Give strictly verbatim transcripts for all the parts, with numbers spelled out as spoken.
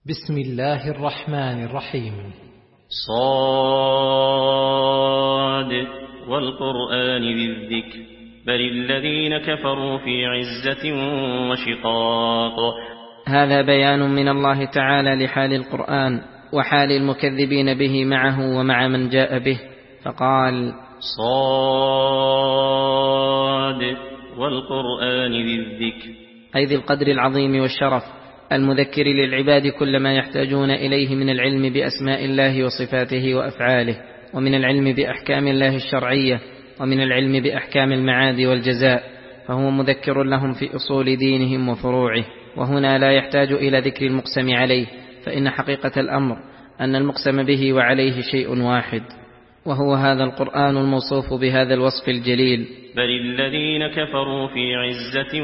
بسم الله الرحمن الرحيم. صاد والقرآن ذي الذكر بل الذين كفروا في عزة وشقاق. هذا بيان من الله تعالى لحال القرآن وحال المكذبين به معه ومع من جاء به، فقال: صاد والقرآن ذي الذكر، أي ذي القدر العظيم والشرف، المذكر للعباد كل ما يحتاجون إليه من العلم بأسماء الله وصفاته وأفعاله، ومن العلم بأحكام الله الشرعية، ومن العلم بأحكام المعاد والجزاء، فهو مذكر لهم في أصول دينهم وفروعه. وهنا لا يحتاج إلى ذكر المقسم عليه، فإن حقيقة الأمر أن المقسم به وعليه شيء واحد، وهو هذا القرآن الموصوف بهذا الوصف الجليل. بل الذين كفروا في عزة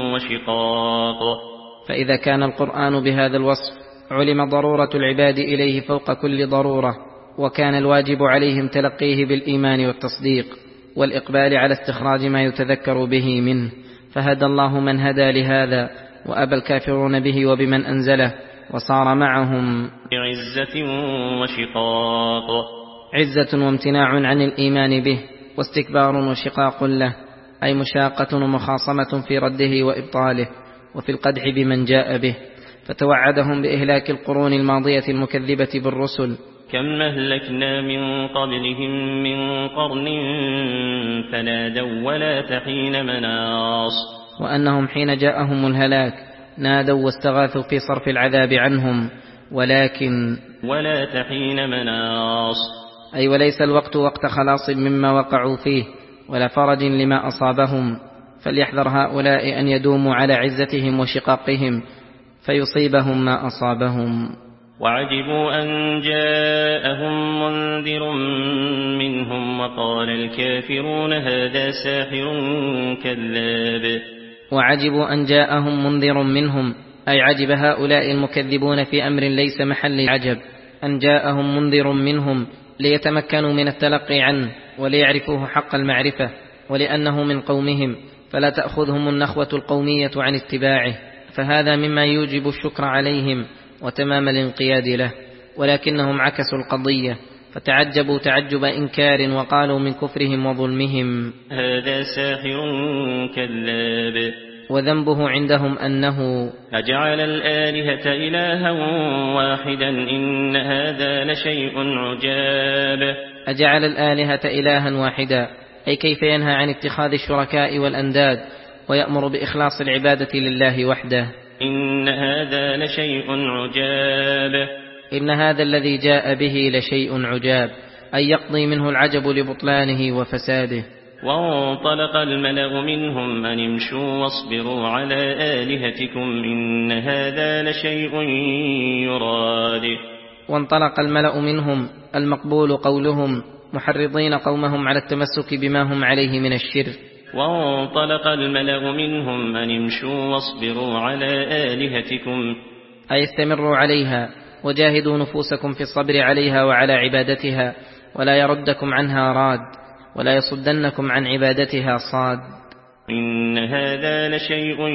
وشقاق. فإذا كان القرآن بهذا الوصف علم ضرورة العباد إليه فوق كل ضرورة، وكان الواجب عليهم تلقيه بالإيمان والتصديق والإقبال على استخراج ما يتذكر به منه، فهدى الله من هدى لهذا، وأبى الكافرون به وبمن أنزله، وصار معهم عزة وشقاق. عزة وامتناع عن الإيمان به، واستكبار وشقاق له، أي مشاقة ومخاصمة في رده وإبطاله، وفي القدح بمن جاء به، فتوعدهم بإهلاك القرون الماضية المكذبة بالرسل. كم أهلكنا من قبلهم من قرن فنادوا ولا تحين مناص. وأنهم حين جاءهم الهلاك نادوا واستغاثوا في صرف العذاب عنهم، ولكن ولا تحين مناص، أي وليس الوقت وقت خلاص مما وقعوا فيه ولا فرج لما أصابهم. فليحذر هؤلاء أن يدوموا على عزتهم وشقاقهم فيصيبهم ما أصابهم. وعجبوا أن جاءهم منذر منهم وقال الكافرون هذا ساحر كذاب. وعجبوا أن جاءهم منذر منهم، أي عجب هؤلاء المكذبون في أمر ليس محل عجب، أن جاءهم منذر منهم ليتمكنوا من التلقي عنه وليعرفوه حق المعرفة، ولأنه من قومهم فلا تأخذهم النخوة القومية عن اتباعه، فهذا مما يوجب الشكر عليهم وتمام الانقياد له. ولكنهم عكسوا القضية فتعجبوا تعجب إنكار، وقالوا من كفرهم وظلمهم هذا ساحر كذاب. وذنبه عندهم أنه أجعل الآلهة إلها واحدا إن هذا لشيء عجاب. أجعل الآلهة إلها واحدا، أي كيف ينهى عن اتخاذ الشركاء والأنداد ويأمر بإخلاص العبادة لله وحده. إن هذا لشيء عجاب. إن هذا الذي جاء به لشيء عجاب، أي يقضي منه العجب لبطلانه وفساده. وانطلق الملأ منهم أن امشوا واصبروا على آلهتكم إن هذا لشيء يراد. وانطلق الملأ منهم، المقبول قولهم، محرضين قومهم على التمسك بما هم عليه من الشرك. وانطلق الملأ منهم أن امشوا واصبروا على آلهتكم، أي استمروا عليها وجاهدوا نفوسكم في الصبر عليها وعلى عبادتها، ولا يردكم عنها راد، ولا يصدنكم عن عبادتها صاد. إن هذا لشيء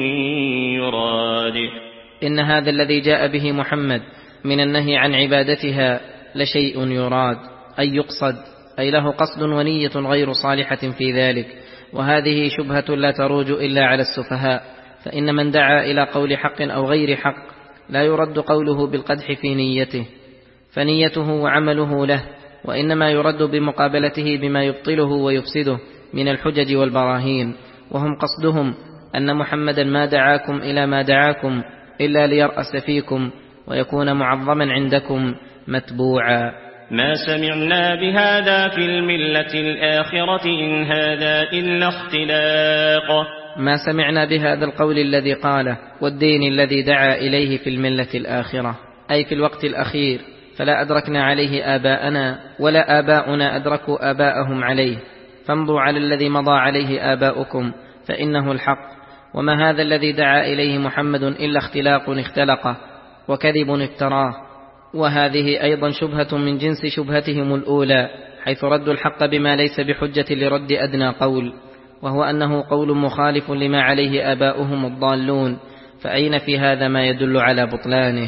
يراد. إن هذا الذي جاء به محمد من النهي عن عبادتها لشيء يراد، أي يقصد، أي له قصد ونية غير صالحة في ذلك. وهذه شبهة لا تروج إلا على السفهاء، فإن من دعا إلى قول حق أو غير حق لا يرد قوله بالقدح في نيته، فنيته وعمله له، وإنما يرد بمقابلته بما يبطله ويفسده من الحجج والبراهين. وهم قصدهم أن محمدا ما دعاكم إلى ما دعاكم إلا ليرأس فيكم ويكون معظما عندكم متبوعا. ما سمعنا بهذا في الملة الآخرة إن هذا إلا اختلاق. ما سمعنا بهذا القول الذي قاله والدين الذي دعا إليه في الملة الآخرة، أي في الوقت الأخير، فلا أدركنا عليه آباءنا ولا آباؤنا أدركوا آباءهم عليه، فامضوا على الذي مضى عليه آباؤكم فإنه الحق. وما هذا الذي دعا إليه محمد إلا اختلاق اختلقه وكذب افتراه. وهذه أيضا شبهة من جنس شبهتهم الأولى، حيث ردوا الحق بما ليس بحجة لرد أدنى قول، وهو أنه قول مخالف لما عليه آباؤهم الضالون، فأين في هذا ما يدل على بطلانه؟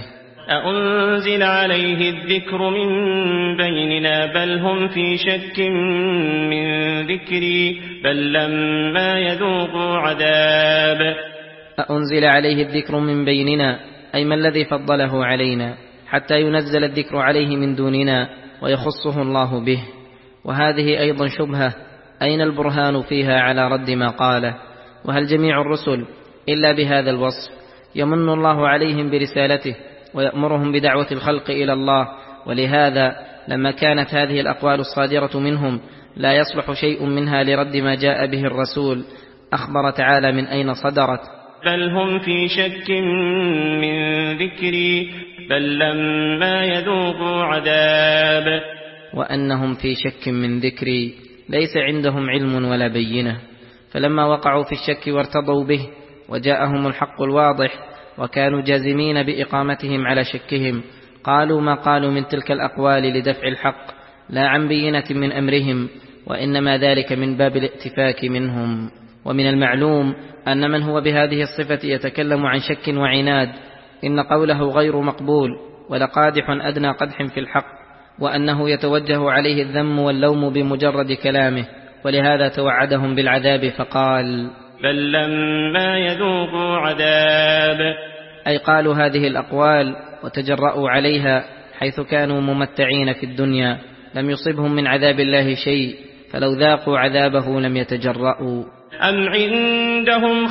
أأنزل عليه الذكر من بيننا بل هم في شك من ذكري بل لما يذوقوا عذاب. أأنزل عليه الذكر من بيننا أي ما الذي فضله علينا حتى ينزل الذكر عليه من دوننا ويخصه الله به. وهذه أيضا شبهة، أين البرهان فيها على رد ما قاله؟ وهل جميع الرسل إلا بهذا الوصف؟ يمن الله عليهم برسالته ويأمرهم بدعوة الخلق إلى الله، ولهذا لما كانت هذه الأقوال الصادرة منهم لا يصلح شيء منها لرد ما جاء به الرسول، أخبر تعالى من أين صدرت: بل هم في شك من ذكري بل لما يذوقوا عذاب. وأنهم في شك من ذكري ليس عندهم علم ولا بينة، فلما وقعوا في الشك وارتضوا به وجاءهم الحق الواضح وكانوا جازمين بإقامتهم على شكهم قالوا ما قالوا من تلك الأقوال لدفع الحق لا عن بينة من أمرهم، وإنما ذلك من باب الائتفاك منهم. ومن المعلوم أن من هو بهذه الصفة يتكلم عن شك وعناد إن قوله غير مقبول ولقادح أدنى قدح في الحق، وأنه يتوجه عليه الذم واللوم بمجرد كلامه، ولهذا توعدهم بالعذاب فقال: بل لما يذوقوا عذاب. أي قالوا هذه الأقوال وتجرؤوا عليها حيث كانوا ممتعين في الدنيا، لم يصبهم من عذاب الله شيء، فلو ذاقوا عذابه لم يتجرؤوا. أم عندهم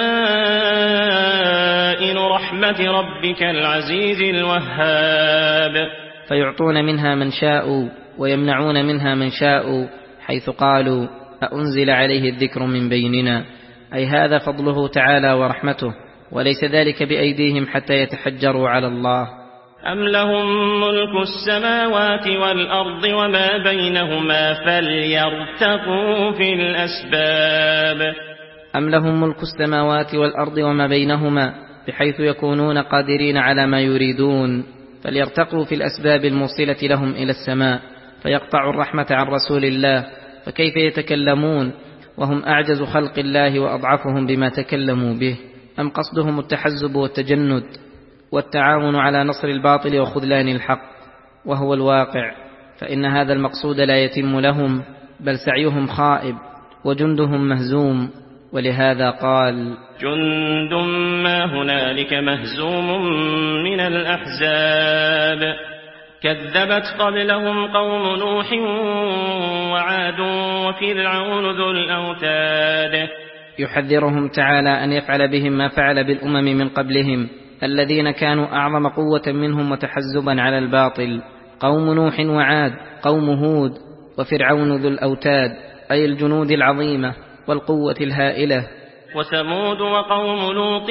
خزائن رحمة ربك العزيز الوهاب. فيعطون منها من شاءوا ويمنعون منها من شاءوا، حيث قالوا: أأنزل عليه الذكر من بيننا، أي هذا فضله تعالى ورحمته، وليس ذلك بأيديهم حتى يتحجروا على الله. أم لهم ملك السماوات والأرض وما بينهما فليرتقوا في الأسباب. أم لهم ملك السماوات والأرض وما بينهما، بحيث يكونون قادرين على ما يريدون، فليرتقوا في الأسباب الموصلة لهم إلى السماء، فيقطعوا الرحمة عن رسول الله، فكيف يتكلمون وهم أعجز خلق الله وأضعفهم بما تكلموا به؟ أم قصدهم التحزب والتجند والتعاون على نصر الباطل وخذلان الحق، وهو الواقع، فإن هذا المقصود لا يتم لهم، بل سعيهم خائب وجندهم مهزوم. ولهذا قال: جند ما هنالك مهزوم من الأحزاب كذبت قبلهم قوم نوح وعاد وفرعون ذو الأوتاد. يحذرهم تعالى أن يفعل بهم ما فعل بالأمم من قبلهم الذين كانوا أعظم قوة منهم وتحزبا على الباطل، قوم نوح وعاد، قوم هود، وفرعون ذو الأوتاد، أي الجنود العظيمة والقوة الهائلة، وثمود وقوم لوط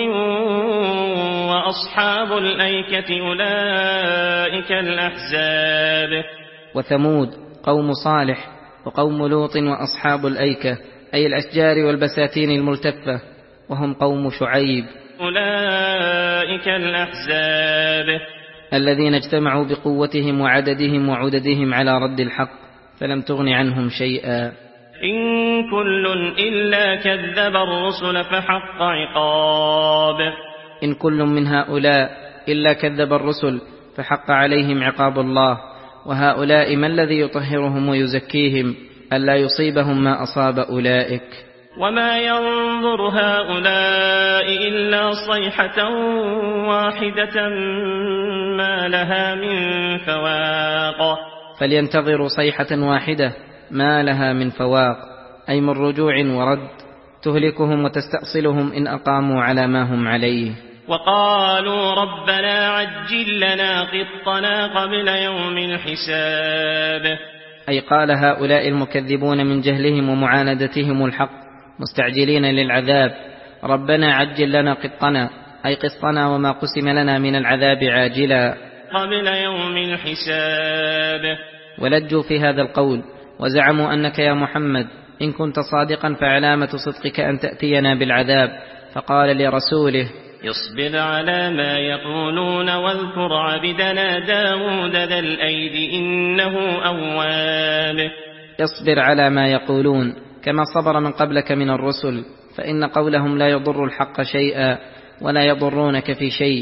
وأصحاب الأيكة أولئك الأحزاب. وثمود قوم صالح وقوم لوط وأصحاب الأيكة، أي الأشجار والبساتين الملتفة، وهم قوم شعيب، أولئك الأحزاب الذين اجتمعوا بقوتهم وعددهم وعددهم على رد الحق فلم تغن عنهم شيئا. إن كل إلا كذب الرسل فحق عقاب. إن كل من هؤلاء إلا كذب الرسل فحق عليهم عقاب الله. وهؤلاء ما الذي يطهرهم ويزكيهم ألا يصيبهم ما أصاب أولئك؟ وما ينظر هؤلاء إلا صيحة واحدة ما لها من فواق. فلينتظروا صيحة واحدة ما لها من فواق، أي من رجوع ورد، تهلكهم وتستأصلهم إن أقاموا على ما هم عليه. وقالوا ربنا عجل لنا قطنا قبل يوم الحساب. أي قال هؤلاء المكذبون من جهلهم ومعاندتهم الحق مستعجلين للعذاب: ربنا عجل لنا قطنا، أي قسطنا وما قسم لنا من العذاب عاجلا قبل يوم الحساب. ولجوا في هذا القول وزعموا أنك يا محمد إن كنت صادقا فعلامة صدقك أن تأتينا بالعذاب، فقال لرسوله: اصبر على ما يقولون واذكر عبدنا داود ذا الأيد إنه أواب. اصبر على ما يقولون كما صبر من قبلك من الرسل، فإن قولهم لا يضر الحق شيئا ولا يضرونك في شيء،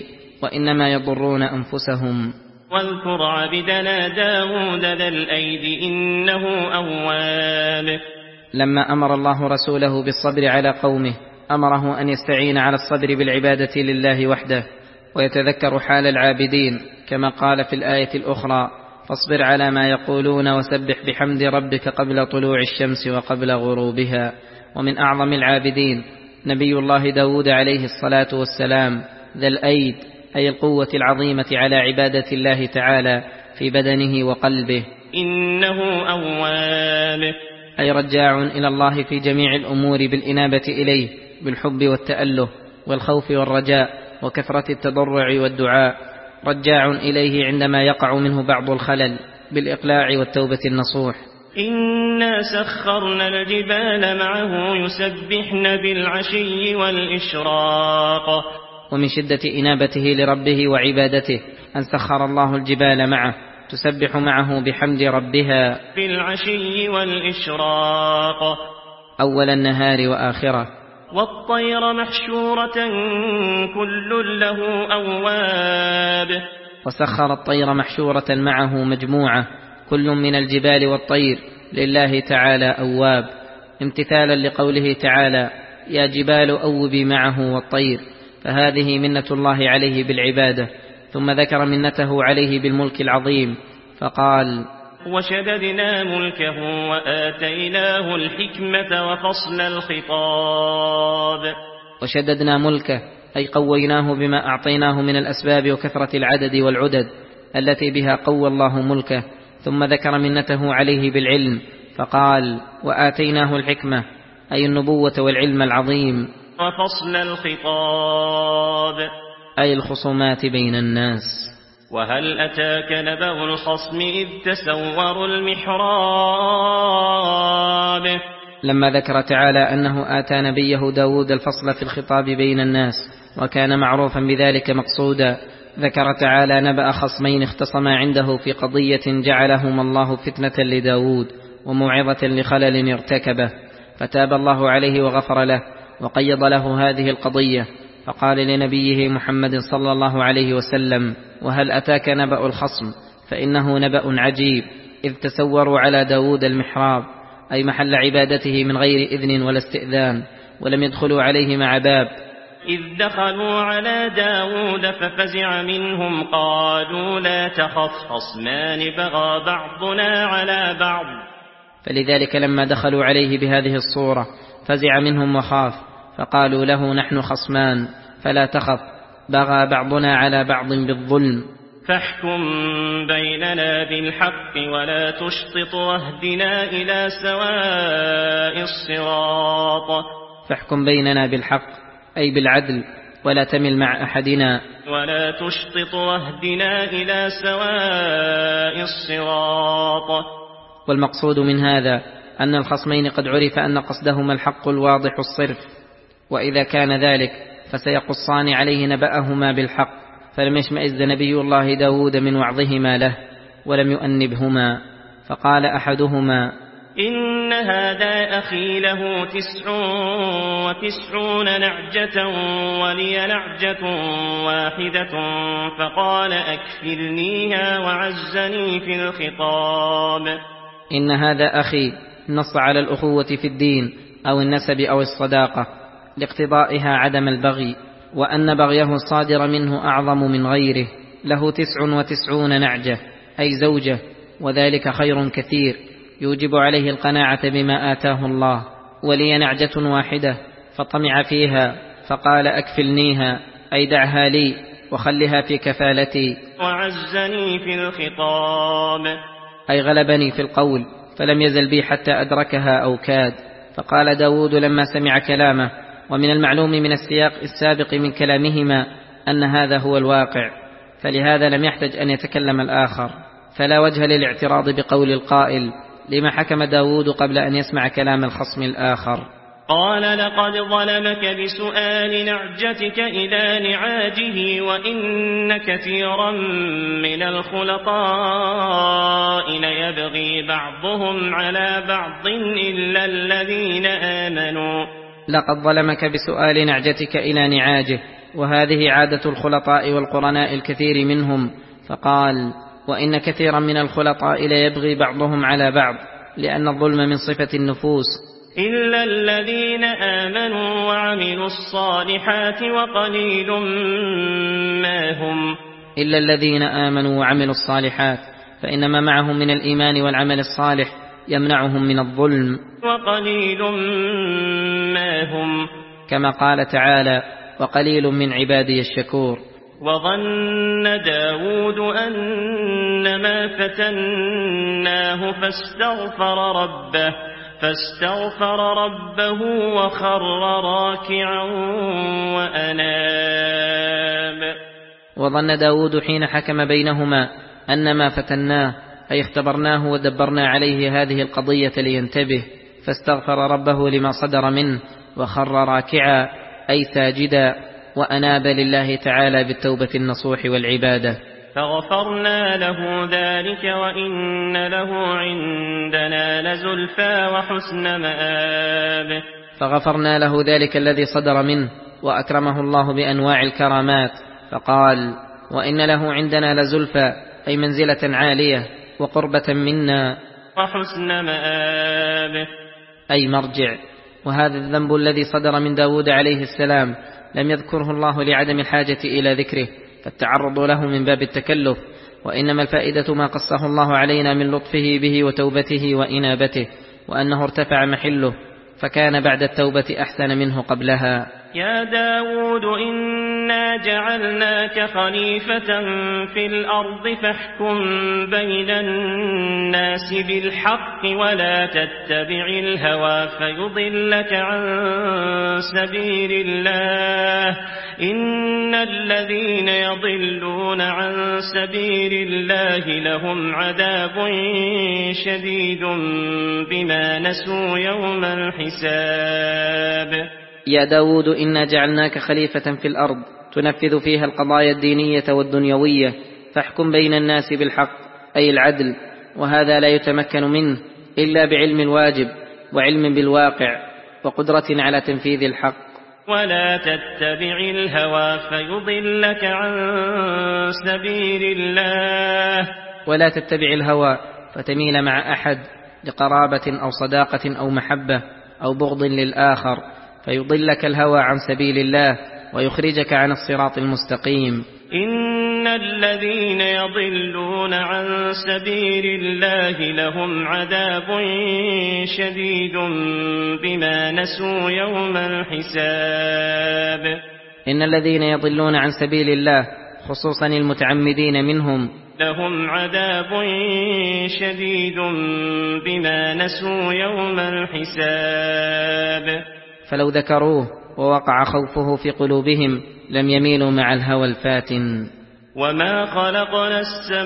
وإنما يضرون أنفسهم. واذكر عبدنا داود ذا الأيد إنه أواب. لما أمر الله رسوله بالصبر على قومه أمره أن يستعين على الصبر بالعبادة لله وحده، ويتذكر حال العابدين كما قال في الآية الأخرى: فاصبر على ما يقولون وسبح بحمد ربك قبل طلوع الشمس وقبل غروبها. ومن أعظم العابدين نبي الله داود عليه الصلاة والسلام ذا الأيد، أي القوة العظيمة على عبادة الله تعالى في بدنه وقلبه. إنه أواب، أي رجاع إلى الله في جميع الأمور بالإنابة إليه بالحب والتأله والخوف والرجاء وكثرة التضرع والدعاء، رجاع إليه عندما يقع منه بعض الخلل بالإقلاع والتوبة النصوح. إنا سخرنا الجبال معه يسبحن بالعشي والإشراق. ومن شدة إنابته لربه وعبادته أن سخر الله الجبال معه تسبح معه بحمد ربها بالعشي والإشراق أول النهار وآخره. والطير محشورة كل له أواب. وسخر الطير محشورة معه مجموعة كل من الجبال والطير لله تعالى أواب، امتثالا لقوله تعالى: يا جبال أوبي معه والطير. فهذه منة الله عليه بالعبادة، ثم ذكر منته عليه بالملك العظيم فقال: وشددنا ملكه وآتيناه الحكمة وفصل الخطاب. وشددنا ملكه أي قويناه بما أعطيناه من الأسباب وكثرة العدد والعدد التي بها قوى الله ملكه، ثم ذكر منته عليه بالعلم فقال: وآتيناه الحكمة أي النبوة والعلم العظيم. وفصل الخطاب أي الخصومات بين الناس. وهل أتاك نبأ الخصم إذ تسوروا المحراب. لما ذكر تعالى أنه آتى نبيه داود الفصل في الخطاب بين الناس وكان معروفا بذلك مقصودا، ذكر تعالى نبأ خصمين اختصما عنده في قضية جعلهما الله فتنة لداود وموعظة لخلل ارتكبه، فتاب الله عليه وغفر له وقيض له هذه القضية، فقال لنبيه محمد صلى الله عليه وسلم: وهل أتاك نبأ الخصم، فإنه نبأ عجيب إذ تسوروا على داود المحراب، أي محل عبادته من غير إذن ولا استئذان، ولم يدخلوا عليه مع باب. إذ دخلوا على داود ففزع منهم قالوا لا تخف خصمان بغى بعضنا على بعض. فلذلك لما دخلوا عليه بهذه الصورة فزع منهم وخاف، فقالوا له: نحن خصمان فلا تخف، بغى بعضنا على بعض بالظلم، فاحكم بيننا بالحق ولا تشطط واهدنا إلى سواء الصراط. فاحكم بيننا بالحق أي بالعدل ولا تمل مع أحدنا، ولا تشطط واهدنا إلى سواء الصراط. والمقصود من هذا أن الخصمين قد عرف أن قصدهما الحق الواضح الصرف، وإذا كان ذلك فسيقصان عليه نبأهما بالحق، فلم يشمئز نبي الله داود من وعظهما له ولم يؤنبهما، فقال أحدهما: إن هذا أخي له تسع وتسعون نعجة ولي نعجة واحدة فقال أكفلنيها وعزني في الخطاب. إن هذا أخي نص على الأخوة في الدين أو النسب أو الصداقة لاقتضائها عدم البغي، وأن بغيه صادر منه أعظم من غيره. له تسع وتسعون نعجة أي زوجة، وذلك خير كثير يوجب عليه القناعة بما آتاه الله. ولي نعجة واحدة فطمع فيها فقال أكفلنيها أي دعها لي وخلها في كفالتي. وعزني في الخطاب أي غلبني في القول فلم يزل بي حتى أدركها أو كاد. فقال داود لما سمع كلامه، ومن المعلوم من السياق السابق من كلامهما أن هذا هو الواقع، فلهذا لم يحتج أن يتكلم الآخر، فلا وجه للاعتراض بقول القائل: لما حكم داود قبل أن يسمع كلام الخصم الآخر؟ قال: لقد ظلمك بسؤال نعجتك إلى نعاجه وإن كثيرا من الخلطاء ليبغي بعضهم على بعض إلا الذين آمنوا لقد ظلمك بسؤال نعجتك إلى نعاجه، وهذه عادة الخلطاء والقرناء الكثير منهم. فقال: وإن كثيرا من الخلطاء ليبغي بعضهم على بعض، لأن الظلم من صفة النفوس. إلا الذين آمنوا وعملوا الصالحات وقليل ما هم. إلا الذين آمنوا وعملوا الصالحات، فإنما معهم من الإيمان والعمل الصالح يمنعهم من الظلم. وقليل ما هم، كما قال تعالى: وقليل من عبادي الشكور. وظن داود أنما فتناه فاستغفر ربه فاستغفر ربه وخر راكعا وأناب. وظن داود حين حكم بينهما أنما فتناه، أي اختبرناه ودبرنا عليه هذه القضية لينتبه، فاستغفر ربه لما صدر منه، وخر راكعا أي ساجدا، وأناب لله تعالى بالتوبة النصوح والعبادة. فغفرنا له ذلك وإن له عندنا لزلفى وحسن مآب. فغفرنا له ذلك الذي صدر منه، وأكرمه الله بأنواع الكرامات، فقال: وإن له عندنا لزلفى، أي منزلة عالية وقربة منا، وحسن مآب، أي مرجع. وهذا الذنب الذي صدر من داود عليه السلام لم يذكره الله لعدم الحاجة إلى ذكره، فالتعرض له من باب التكلف، وإنما الفائدة ما قصه الله علينا من لطفه به وتوبته وإنابته، وأنه ارتفع محله، فكان بعد التوبة أحسن منه قبلها. يا داود إنا جعلناك خليفة في الأرض فاحكم بين الناس بالحق ولا تتبع الهوى فيضلك عن سبيل الله. إن الذين يضلون عن سبيل الله لهم عذاب شديد بما نسوا يوم الحساب. يا داود إنا جعلناك خليفة في الأرض تنفذ فيها القضايا الدينية والدنيوية، فاحكم بين الناس بالحق، أي العدل، وهذا لا يتمكن منه إلا بعلم الواجب وعلم بالواقع وقدرة على تنفيذ الحق. ولا تتبع الهوى فيضلك عن سبيل الله. ولا تتبع الهوى فتميل مع أحد لقرابة أو صداقة أو محبة أو بغض للآخر، فيضلك الهوى عن سبيل الله ويخرجك عن الصراط المستقيم. إن الذين يضلون عن سبيل الله لهم عذاب شديد بما نسوا يوم الحساب. إن الذين يضلون عن سبيل الله خصوصا المتعمدين منهم لهم عذاب شديد بما نسوا يوم الحساب. فلو ذكروه ووقع خوفه في قلوبهم لم يميلوا مع الهوى الفاتن. وما خلقنا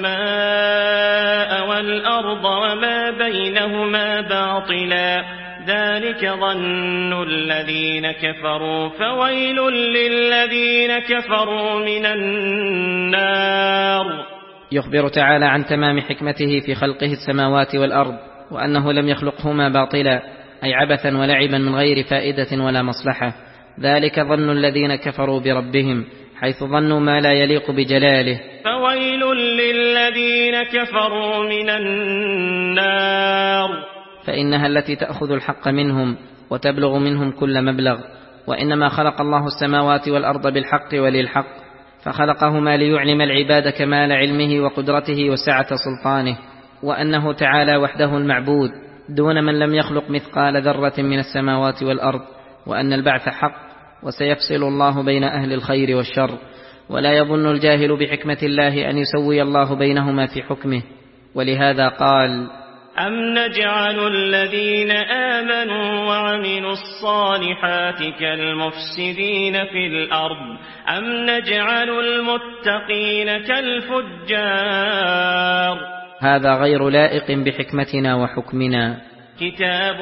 السماء والأرض وما بينهما باطلا ذلك ظن الذين كفروا فويل للذين كفروا من النار. يخبر تعالى عن تمام حكمته في خلقه السماوات والأرض، وأنه لم يخلقهما باطلا، أي عبثا ولعبا من غير فائدة ولا مصلحة. ذلك ظن الذين كفروا بربهم، حيث ظنوا ما لا يليق بجلاله. فويل للذين كفروا من النار، فإنها التي تأخذ الحق منهم وتبلغ منهم كل مبلغ. وإنما خلق الله السماوات والأرض بالحق وللحق، فخلقهما ليعلم العباد كمال علمه وقدرته وسعة سلطانه، وأنه تعالى وحده المعبود دون من لم يخلق مثقال ذرة من السماوات والأرض، وأن البعث حق وسيفصل الله بين أهل الخير والشر. ولا يظن الجاهل بحكمة الله أن يسوي الله بينهما في حكمه، ولهذا قال: أم نجعل الذين آمنوا وعملوا الصالحات كالمفسدين في الأرض أم نجعل المتقين كالفجار. هذا غير لائق بحكمتنا وحكمنا. كتاب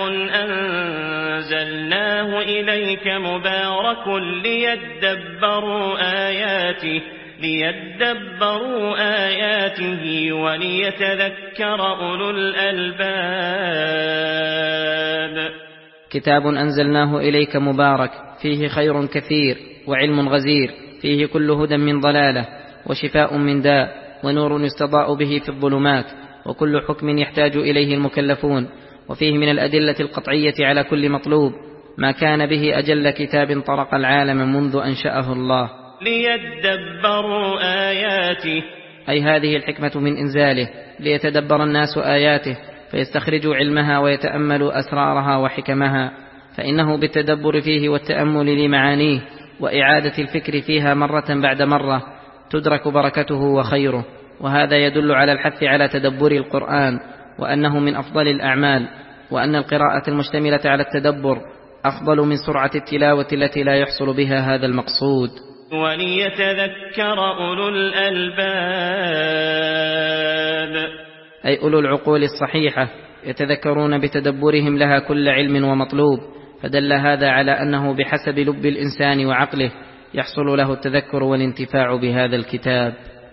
أنزلناه إليك مبارك ليدبروا آياته ليدبروا آياته وليتذكر أولو الألباب. كتاب أنزلناه إليك مبارك فيه خير كثير وعلم غزير، فيه كل هدى من ضلالة وشفاء من داء ونور يستضاء به في الظلمات، وكل حكم يحتاج إليه المكلفون، وفيه من الأدلة القطعية على كل مطلوب ما كان به أجل كتاب طرق العالم منذ أنشأه الله ليدبروا آياته، أي هذه الحكمة من إنزاله ليتدبر الناس آياته فيستخرجوا علمها ويتأملوا أسرارها وحكمها، فإنه بالتدبر فيه والتأمل لمعانيه وإعادة الفكر فيها مرة بعد مرة تدرك بركته وخيره. وهذا يدل على الحث على تدبر القرآن، وأنه من أفضل الأعمال، وأن القراءة المشتملة على التدبر أفضل من سرعة التلاوة التي لا يحصل بها هذا المقصود. وليتذكر أولو الألباب، أي أولو العقول الصحيحة يتذكرون بتدبرهم لها كل علم ومطلوب، فدل هذا على أنه بحسب لب الإنسان وعقله يحصل له التذكر والانتفاع بهذا الكتاب.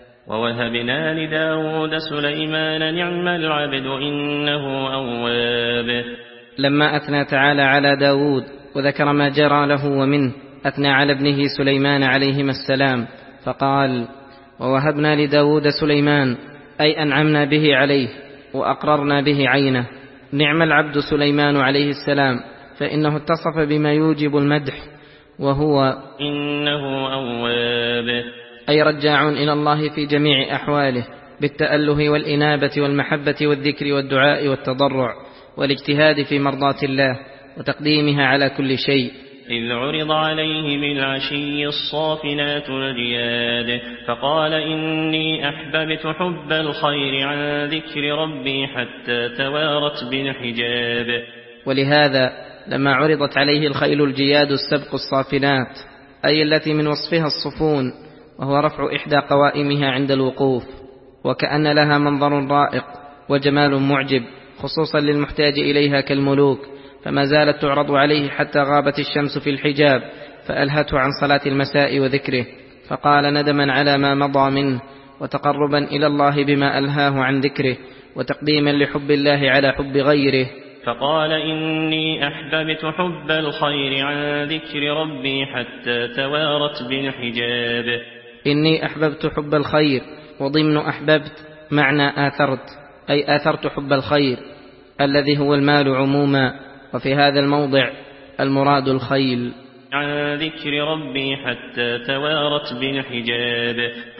ووهبنا لداود سليمان نعم العبد إنه أواب. لما أثنى تعالى على داود وذكر ما جرى له ومنه، أثنى على ابنه سليمان عليهما السلام فقال: ووهبنا لداود سليمان، أي أنعمنا به عليه وأقررنا به عينه. نعم العبد سليمان عليه السلام، فإنه اتصف بما يوجب المدح، وهو إنه أواب، أي رجاع إلى الله في جميع أحواله بالتأله والإنابة والمحبة والذكر والدعاء والتضرع والاجتهاد في مرضاة الله وتقديمها على كل شيء. إذ عرض عليه بالعشي الصافنات الجياد فقال إني أحببت حب الخير عن ذكر ربي حتى توارت بالحجاب. ولهذا لما عرضت عليه الخيل الجياد السبق الصافنات، أي التي من وصفها الصفون، وهو رفع إحدى قوائمها عند الوقوف، وكأن لها منظر رائق وجمال معجب خصوصا للمحتاج إليها كالملوك، فما زالت تعرض عليه حتى غابت الشمس في الحجاب فألهته عن صلاة المساء وذكره، فقال ندما على ما مضى منه وتقربا إلى الله بما ألهاه عن ذكره وتقديما لحب الله على حب غيره، فقال إني أحببت حب الخير عن ذكر ربي حتى توارت بالحجاب. إني أحببت حب الخير، وضمن أحببت معنى آثرت، أي آثرت حب الخير الذي هو المال عموما، وفي هذا الموضع المراد الخيل. عن ذكر ربي حتى توارت بالحجاب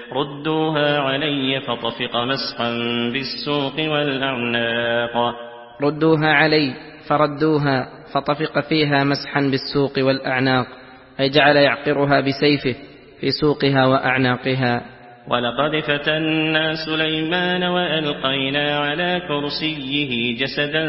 ردوها علي فطفق مسحا بالسوق والأعناق. ردوها علي فردوها فطفق فيها مسحا بالسوق والأعناق، أي جعل يعقرها بسيفه في سوقها وأعناقها. ولقد فتنا سليمان وألقينا على كرسيه جسدا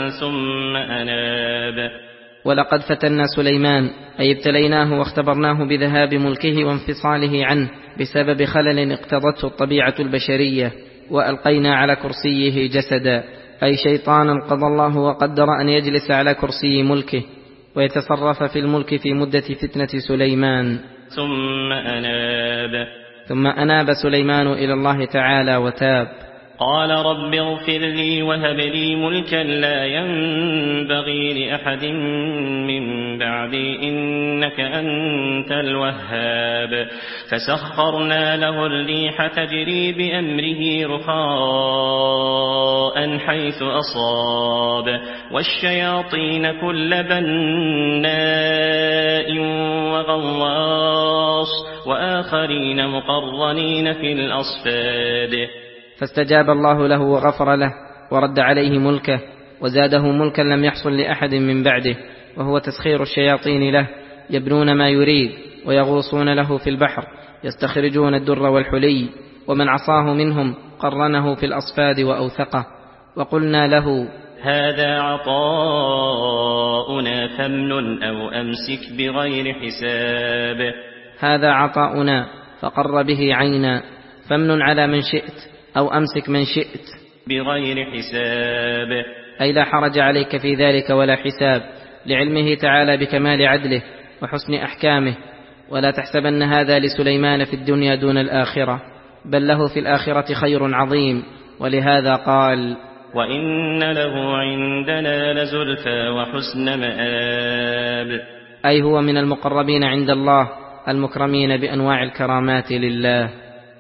ثم أناب. ولقد فتنا سليمان، أي ابتليناه واختبرناه بذهاب ملكه وانفصاله عنه بسبب خلل اقتضته الطبيعة البشرية، وألقينا على كرسيه جسدا، أي شيطانا قضى الله وقدر أن يجلس على كرسي ملكه ويتصرف في الملك في مدة فتنة سليمان. ثم أناب، ثم أناب سليمان إلى الله تعالى وتاب. قال رب اغفر لي وهب لي ملكا لا ينبغي لأحد من بعدي إنك أنت الوهاب. فسخرنا له الريح تجري بأمره رخاء حيث أصاب والشياطين كل بناء وغواص وآخرين مقرنين في الأصفاد. فاستجاب الله له وغفر له ورد عليه ملكه وزاده ملكا لم يحصل لأحد من بعده، وهو تسخير الشياطين له، يبنون ما يريد ويغوصون له في البحر، يستخرجون الدر والحلي، ومن عصاه منهم قرنه في الأصفاد وأوثقه. وقلنا له هذا عطاؤنا فامنن أو أمسك بغير حساب. هذا عطاؤنا فقر به عينا، فامنن على من شئت أو أمسك من شئت بغير حساب، أي لا حرج عليك في ذلك ولا حساب، لعلمه تعالى بكمال عدله وحسن أحكامه. ولا تحسبن هذا لسليمان في الدنيا دون الآخرة، بل له في الآخرة خير عظيم، ولهذا قال وإن له عندنا لزلفى وحسن مآب. أي هو من المقربين عند الله المكرمين بأنواع الكرامات لله.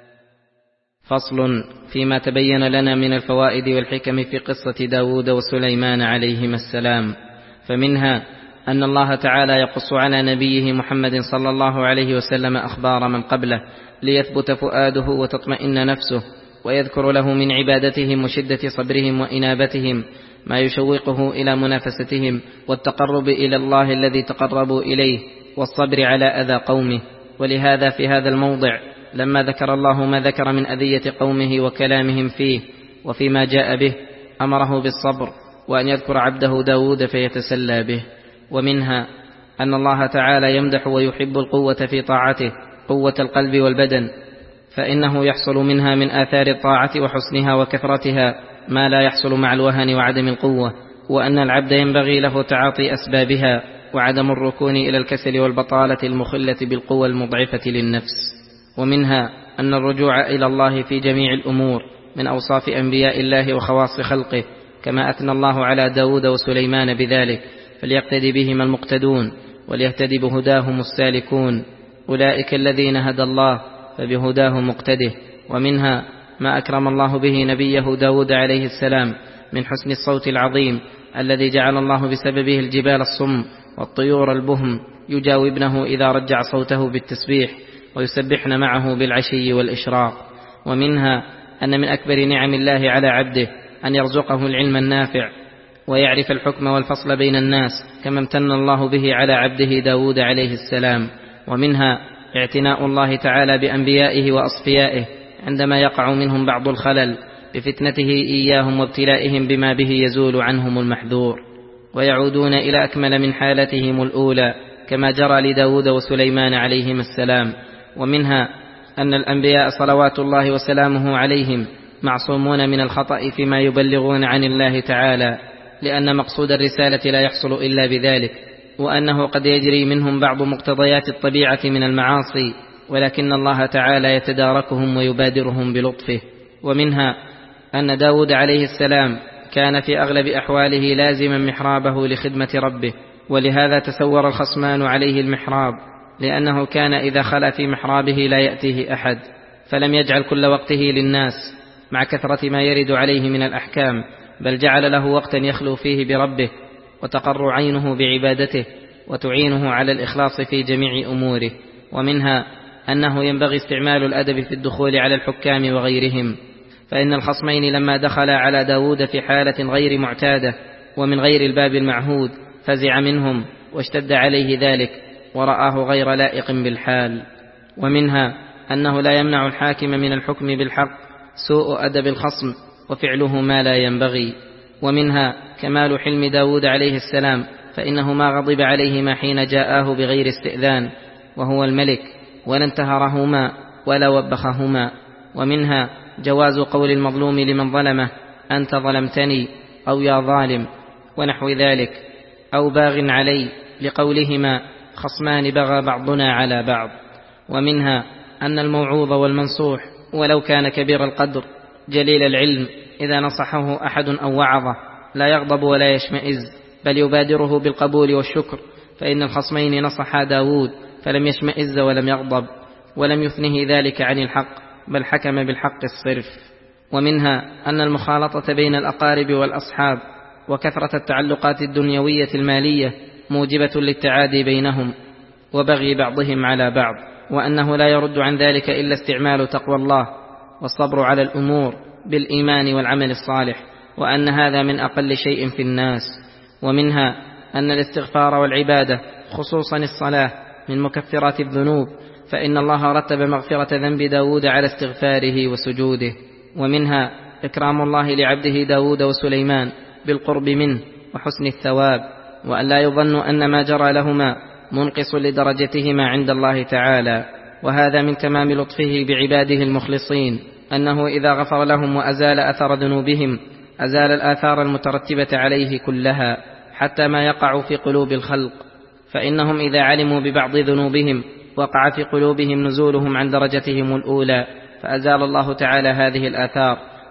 فصل فيما تبين لنا من الفوائد والحكم في قصة داود وسليمان عليهما السلام. فمنها أن الله تعالى يقص على نبيه محمد صلى الله عليه وسلم أخبار من قبله ليثبت فؤاده وتطمئن نفسه، ويذكر له من عبادتهم وشدة صبرهم وإنابتهم ما يشوقه إلى منافستهم والتقرب إلى الله الذي تقربوا إليه، والصبر على أذى قومه. ولهذا في هذا الموضع لما ذكر الله ما ذكر من أذية قومه وكلامهم فيه وفيما جاء به أمره بالصبر، وأن يذكر عبده داود فيتسلى به. ومنها أن الله تعالى يمدح ويحب القوة في طاعته، قوة القلب والبدن، فإنه يحصل منها من آثار الطاعة وحسنها وكثرتها ما لا يحصل مع الوهن وعدم القوة، وأن العبد ينبغي له تعاطي أسبابها وعدم الركون إلى الكسل والبطالة المخلة بالقوة المضعفة للنفس. ومنها أن الرجوع إلى الله في جميع الأمور من أوصاف أنبياء الله وخواص خلقه، كما أثنى الله على داود وسليمان بذلك، فليقتدي بهما المقتدون وليهتدي بهداهم السالكون. أولئك الذين هدى الله فبهداه مقتده. ومنها ما أكرم الله به نبيه داود عليه السلام من حسن الصوت العظيم الذي جعل الله بسببه الجبال الصم والطيور البهم يجاوبنه إذا رجع صوته بالتسبيح ويسبحن معه بالعشي والإشراق. ومنها أن من أكبر نعم الله على عبده أن يرزقه العلم النافع ويعرف الحكم والفصل بين الناس، كما امتن الله به على عبده داود عليه السلام. ومنها اعتناء الله تعالى بأنبيائه وأصفيائه عندما يقع منهم بعض الخلل بفتنته إياهم وابتلائهم بما به يزول عنهم المحذور ويعودون إلى أكمل من حالتهم الأولى، كما جرى لداود وسليمان عليهما السلام. ومنها أن الأنبياء صلوات الله وسلامه عليهم معصومون من الخطأ فيما يبلغون عن الله تعالى، لأن مقصود الرسالة لا يحصل إلا بذلك، وأنه قد يجري منهم بعض مقتضيات الطبيعة من المعاصي، ولكن الله تعالى يتداركهم ويبادرهم بلطفه. ومنها أن داود عليه السلام كان في أغلب أحواله لازما محرابه لخدمة ربه، ولهذا تسور الخصمان عليه المحراب، لأنه كان إذا خلا في محرابه لا يأتيه أحد، فلم يجعل كل وقته للناس مع كثرة ما يرد عليه من الأحكام، بل جعل له وقتا يخلو فيه بربه وتقر عينه بعبادته وتعينه على الإخلاص في جميع أموره. ومنها أنه ينبغي استعمال الأدب في الدخول على الحكام وغيرهم، فإن الخصمين لما دخلا على داود في حالة غير معتادة ومن غير الباب المعهود فزع منهم واشتد عليه ذلك ورآه غير لائق بالحال. ومنها أنه لا يمنع الحاكم من الحكم بالحق سوء أدب الخصم وفعله ما لا ينبغي. ومنها كمال حلم داود عليه السلام، فإنه ما غضب عليهما حين جاءه بغير استئذان وهو الملك، ولا انتهرهما ولا وبخهما. ومنها جواز قول المظلوم لمن ظلمه أنت ظلمتني أو يا ظالم ونحو ذلك، أو باغ علي، لقولهما خصمان بغى بعضنا على بعض. ومنها أن الموعوظ والمنصوح ولو كان كبير القدر جليل العلم إذا نصحه أحد أو وعظه لا يغضب ولا يشمئز، بل يبادره بالقبول والشكر، فإن الخصمين نصحا داود فلم يشمئز ولم يغضب ولم يثنه ذلك عن الحق، بل حكم بالحق الصرف. ومنها أن المخالطة بين الأقارب والأصحاب وكثرة التعلقات الدنيوية المالية موجبة للتعادي بينهم وبغي بعضهم على بعض، وأنه لا يرد عن ذلك إلا استعمال تقوى الله والصبر على الأمور بالإيمان والعمل الصالح، وأن هذا من أقل شيء في الناس. ومنها أن الاستغفار والعبادة خصوصا الصلاة من مكفرات الذنوب، فإن الله رتب مغفرة ذنب داود على استغفاره وسجوده. ومنها إكرام الله لعبده داود وسليمان بالقرب منه وحسن الثواب، وأن لا يظن أن ما جرى لهما منقص لدرجتهما عند الله تعالى. وهذا من تمام لطفه بعباده المخلصين، أنه إذا غفر لهم وأزال أثر ذنوبهم أزال الآثار المترتبة عليه كلها حتى ما يقع في قلوب الخلق، فإنهم إذا علموا ببعض ذنوبهم وقع في قلوبهم نزولهم عن درجتهم الأولى، فأزال الله تعالى هذه الآثار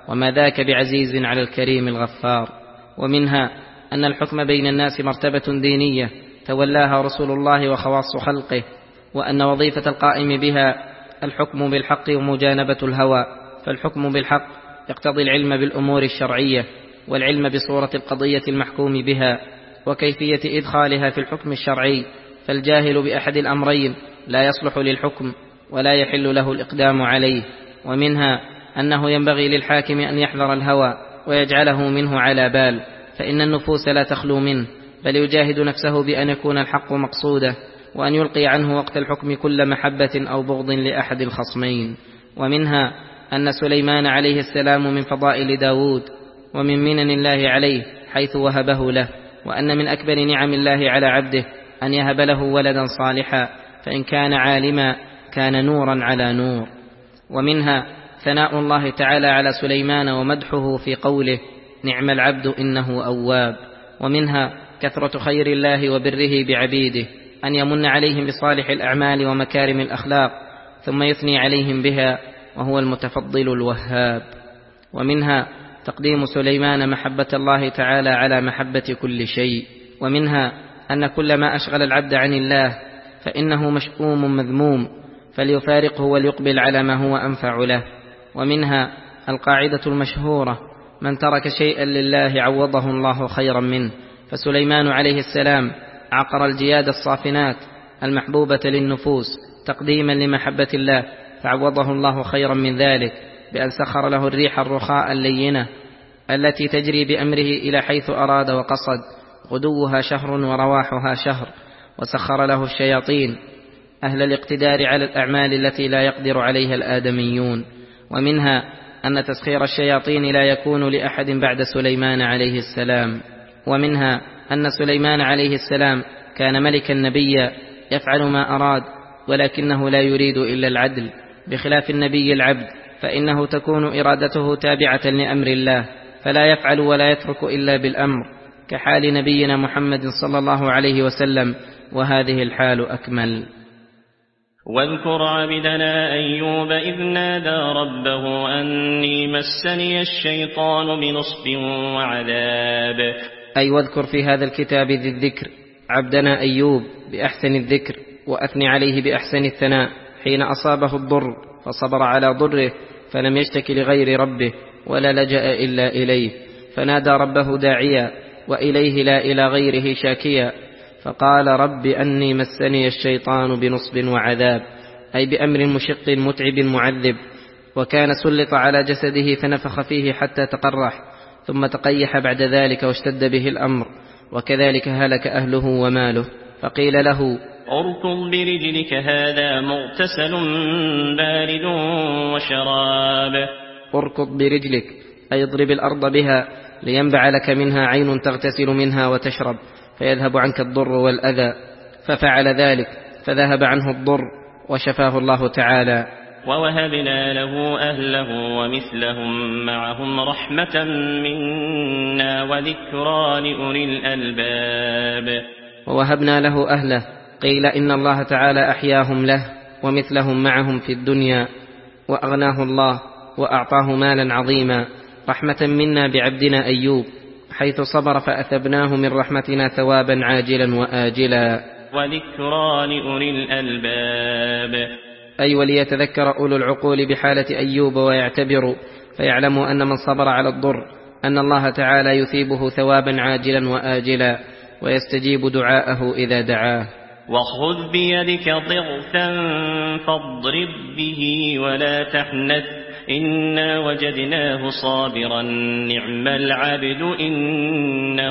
وما ذاك بعزيز على الكريم الغفار. ومنها أن الحكم بين الناس مرتبة دينية تولاها رسول الله وخواص خلقه، وأن وظيفة القائم بها الحكم بالحق ومجانبة الهوى، فالحكم بالحق يقتضي العلم بالأمور الشرعية والعلم بصورة القضية المحكوم بها وكيفية إدخالها في الحكم الشرعي، فالجاهل بأحد الأمرين لا يصلح للحكم ولا يحل له الإقدام عليه. ومنها أنه ينبغي للحاكم أن يحذر الهوى ويجعله منه على بال، فإن النفوس لا تخلو منه، بل يجاهد نفسه بأن يكون الحق مقصوده، وأن يلقي عنه وقت الحكم كل محبة أو بغض لأحد الخصمين. ومنها أن سليمان عليه السلام من فضائل داود ومن منن الله عليه حيث وهبه له، وأن من أكبر نعم الله على عبده أن يهب له ولدا صالحا، فإن كان عالما كان نورا على نور. ومنها ثناء الله تعالى على سليمان ومدحه في قوله نعم العبد إنه أواب. ومنها كثرة خير الله وبره بعبيده، أن يمن عليهم بصالح الأعمال ومكارم الأخلاق ثم يثني عليهم بها، وهو المتفضل الوهاب. ومنها تقديم سليمان محبة الله تعالى على محبة كل شيء. ومنها أن كل ما أشغل العبد عن الله فإنه مشؤوم مذموم، فليفارقه وليقبل على ما هو أنفع له. ومنها القاعدة المشهورة من ترك شيئا لله عوضه الله خيرا منه، فسليمان عليه السلام عقر الجياد الصافنات المحبوبة للنفوس تقديما لمحبة الله، فعوضه الله خيرا من ذلك بأن سخر له الريح الرخاء اللينة التي تجري بأمره إلى حيث أراد وقصد، غدوها شهر ورواحها شهر، وسخر له الشياطين أهل الاقتدار على الأعمال التي لا يقدر عليها الآدميون. ومنها أن تسخير الشياطين لا يكون لأحد بعد سليمان عليه السلام. ومنها أن سليمان عليه السلام كان ملكا نبيا يفعل ما أراد، ولكنه لا يريد إلا العدل، بخلاف النبي العبد فإنه تكون إرادته تابعة لأمر الله، فلا يفعل ولا يترك إلا بالأمر، كحال نبينا محمد صلى الله عليه وسلم، وهذه الحال أكمل. واذكر عبدنا أيوب إذ نادى ربه أني مسني الشيطان بنصب وعذاب. أي واذكر في هذا الكتاب ذي الذكر عبدنا أيوب بأحسن الذكر، وأثني عليه بأحسن الثناء حين أصابه الضر فصبر على ضره، فلم يشتك لغير ربه ولا لجأ إلا إليه، فنادى ربه داعيا وإليه لا إلى غيره شاكيا، فقال رب أني مسني الشيطان بنصب وعذاب، أي بأمر مشق متعب معذب. وكان سلط على جسده فنفخ فيه حتى تقرح، ثم تقيح بعد ذلك واشتد به الأمر، وكذلك هلك أهله وماله، فقيل له اركض برجلك هذا مغتسل بارد وشراب. اركض برجلك أي اضرب الأرض بها لينبع لك منها عين تغتسل منها وتشرب، فيذهب عنك الضر والأذى، ففعل ذلك فذهب عنه الضر وشفاه الله تعالى. ووهبنا له أهله ومثلهم معهم رحمة منا وذكرى لأولي الألباب. ووهبنا له أهله، قيل إن الله تعالى أحياهم له ومثلهم معهم في الدنيا، وأغناه الله وأعطاه مالا عظيما، رحمة منا بعبدنا أيوب، حيث صبر فأثبناه من رحمتنا ثوابا عاجلا وآجلا. وذكرى لأولي الألباب، أي وليتذكر أولو العقول بحالة أيوب ويعتبروا، فيعلموا أن من صبر على الضر أن الله تعالى يثيبه ثوابا عاجلا وآجلا، ويستجيب دعاءه إذا دعاه. وخذ بيدك ضغثا فاضرب به ولا تحنث إنا وجدناه صابرا نعم العبد إنه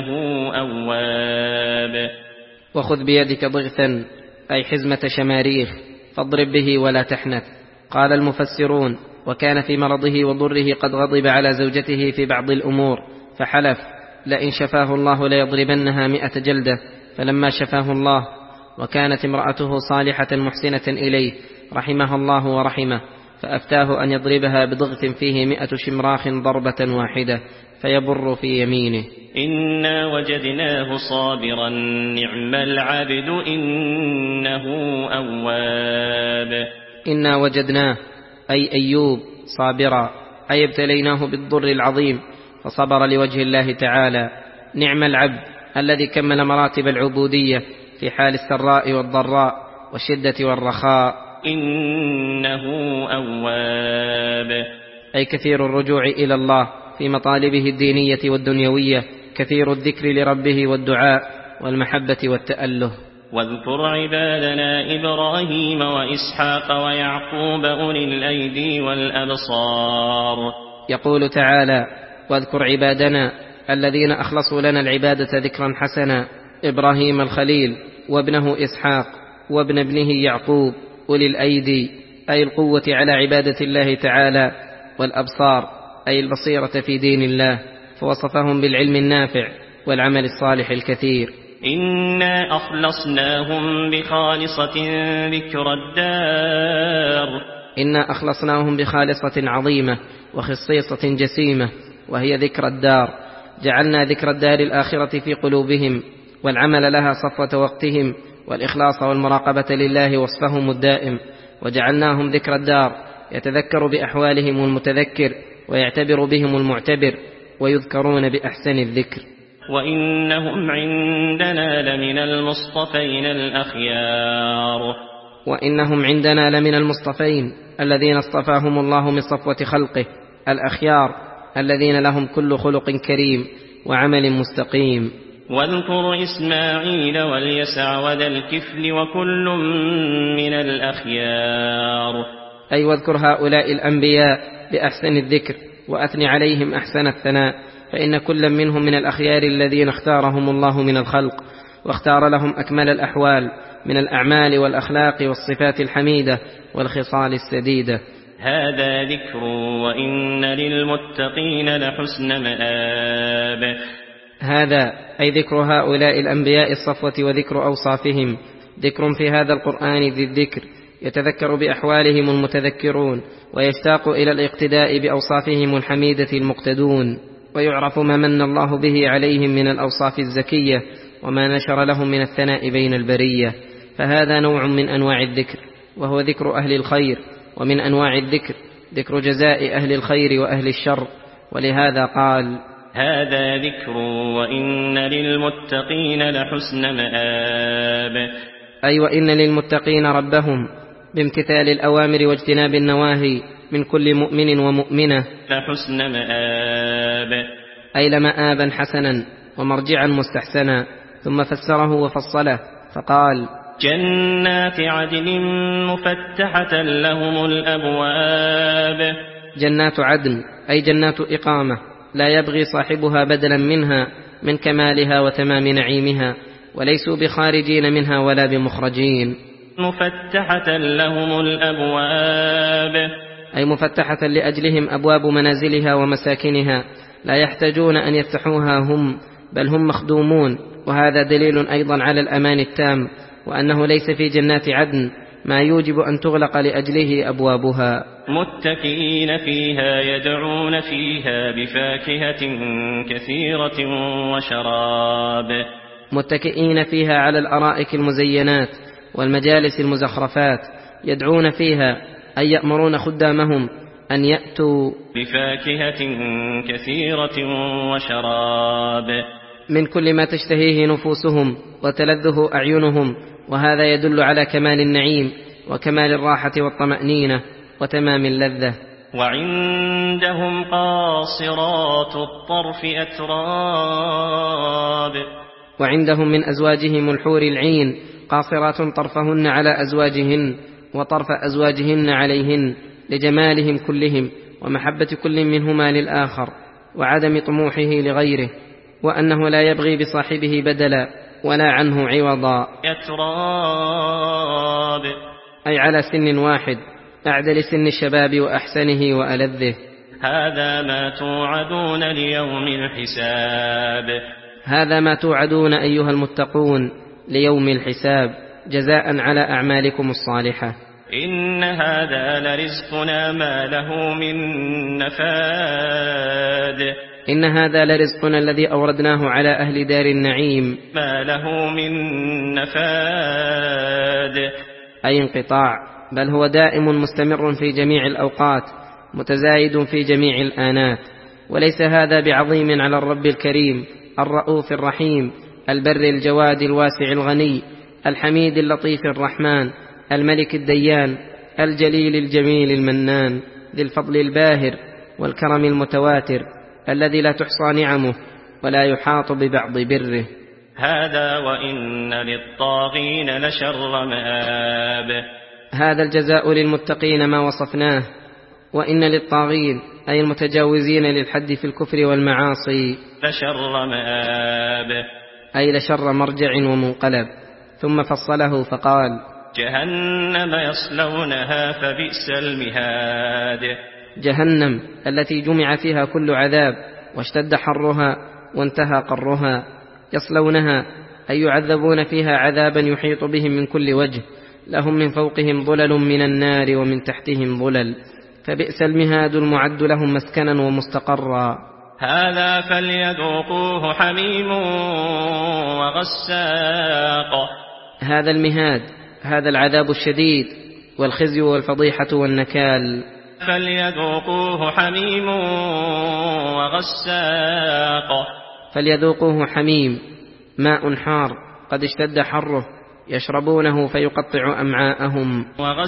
أواب. وخذ بيدك ضغثا أي حزمة شماريخ، فاضرب به ولا تحنث. قال المفسرون وكان في مرضه وضره قد غضب على زوجته في بعض الأمور، فحلف لئن شفاه الله ليضربنها مئة جلدة، فلما شفاه الله وكانت امرأته صالحة محسنة إليه رحمها الله ورحمه، فأفتاه أن يضربها بضغث فيه مئة شمراخ ضربة واحدة فيبر في يمينه. إنا وجدناه صابرا نعم العبد إنه أواب. إنا وجدناه أي أيوب صابرا، أي ابتليناه بالضر العظيم فصبر لوجه الله تعالى. نعم العبد الذي كمل مراتب العبودية في حال السراء والضراء والشدة والرخاء. إنه أواب، أي كثير الرجوع إلى الله في مطالبه الدينية والدنيوية، كثير الذكر لربه والدعاء والمحبة والتأله. واذكر عبادنا إبراهيم وإسحاق ويعقوب أولي الأيدي والأبصار. يقول تعالى: واذكر عبادنا الذين أخلصوا لنا العبادة ذكرا حسنا، إبراهيم الخليل وابنه إسحاق وابن ابنه يعقوب، أولي الأيدي أي القوة على عبادة الله تعالى، والأبصار أي البصيرة في دين الله، فوصفهم بالعلم النافع والعمل الصالح الكثير. إنا أخلصناهم بخالصة ذكر الدار. إنا أخلصناهم بخالصة عظيمة وخصيصة جسيمة، وهي ذكر الدار. جعلنا ذكر الدار الآخرة في قلوبهم، والعمل لها صفوة وقتهم، والإخلاص والمراقبة لله وصفهم الدائم. وجعلناهم ذكر الدار يتذكر بأحوالهم المتذكر، ويعتبر بهم المعتبر، ويذكرون بأحسن الذكر. وإنهم عندنا لمن المصطفين الأخيار. وإنهم عندنا لمن المصطفين الذين اصطفاهم الله من صفوة خلقه، الأخيار الذين لهم كل خلق كريم وعمل مستقيم. واذكر إسماعيل واليسع وذا الكفل وكل من الأخيار. أي واذكر هؤلاء الأنبياء بأحسن الذكر، وأثني عليهم أحسن الثناء، فإن كل منهم من الأخيار الذين اختارهم الله من الخلق، واختار لهم أكمل الأحوال من الأعمال والأخلاق والصفات الحميدة والخصال السديدة. هذا ذكر وإن للمتقين لحسن مآب. هذا أي ذكر هؤلاء الأنبياء الصفوة وذكر أوصافهم. ذكر في هذا القرآن ذي الذكر يتذكر بأحوالهم المتذكرون، ويشتاق إلى الاقتداء بأوصافهم الحميدة المقتدون، ويعرف ما من الله به عليهم من الأوصاف الزكية، وما نشر لهم من الثناء بين البرية. فهذا نوع من أنواع الذكر، وهو ذكر أهل الخير. ومن أنواع الذكر ذكر جزاء أهل الخير وأهل الشر، ولهذا قال: هذا ذكر وإن للمتقين لحسن مآب. أي وإن للمتقين ربهم بامتثال الأوامر واجتناب النواهي من كل مؤمن ومؤمنة لحسن مآب، أي لمآبا حسنا ومرجعا مستحسنا. ثم فسره وفصله فقال: جنات عدن مفتحة لهم الأبواب. جنات عدن أي جنات إقامة، لا يبغي صاحبها بدلا منها من كمالها وتمام نعيمها، وليسوا بخارجين منها ولا بمخرجين. مفتحة لهم الأبواب أي مفتحة لأجلهم أبواب منازلها ومساكنها، لا يحتاجون أن يفتحوها هم، بل هم مخدومون. وهذا دليل أيضا على الأمان التام، وأنه ليس في جنات عدن ما يوجب أن تغلق لأجله أبوابها. متكئين فيها يدعون فيها بفاكهة كثيرة وشراب. متكئين فيها على الأرائك المزينات والمجالس المزخرفات، يدعون فيها أي يأمرون خدامهم أن يأتوا بفاكهة كثيرة وشراب من كل ما تشتهيه نفوسهم وتلذه أعينهم. وهذا يدل على كمال النعيم وكمال الراحة والطمأنينة وتمام اللذة. وعندهم قاصرات الطرف أتراب. وعندهم من أزواجهم الحور العين قاصرات طرفهن على أزواجهن، وطرف أزواجهن عليهن، لجمالهم كلهم ومحبة كل منهما للآخر، وعدم طموحه لغيره، وأنه لا يبغي بصاحبه بدلا ولا عنه عوضا. يتراب أي على سن واحد، أعدل سن الشباب وأحسنه وألذه. هذا ما توعدون ليوم الحساب. هذا ما توعدون أيها المتقون ليوم الحساب، جزاء على أعمالكم الصالحة. إن هذا لرزقنا ما له من نفاد. إن هذا لرزقنا الذي أوردناه على أهل دار النعيم ما له من نفاد، أي انقطاع، بل هو دائم مستمر في جميع الأوقات، متزايد في جميع الآنات، وليس هذا بعظيم على الرب الكريم الرؤوف الرحيم البر الجواد الواسع الغني الحميد اللطيف الرحمن الملك الديان الجليل الجميل المنان ذي الفضل الباهر والكرم المتواتر الذي لا تحصى نعمه ولا يحاط ببعض بره. هذا وإن للطاغين لشر مآب. هذا الجزاء للمتقين ما وصفناه. وإن للطاغين أي المتجاوزين للحد في الكفر والمعاصي لشر مآب، أي لشر مرجع ومنقلب. ثم فصله فقال: جهنم يصلونها فبئس المهاد. جهنم التي جمع فيها كل عذاب واشتد حرها وانتهى قرها، يصلونها أي يعذبون فيها عذابا يحيط بهم من كل وجه، لهم من فوقهم ظلل من النار ومن تحتهم ظلل، فبئس المهاد المعد لهم مسكنا ومستقرا. هذا فليذوقوه حميم وغساق. هذا المهاد هذا العذاب الشديد والخزي والفضيحة والنكال. فليذوقوه حميم وغساق. فليذوقوه حميم ماء حار قد اشتد حره يشربونه فيقطع أمعاءهم.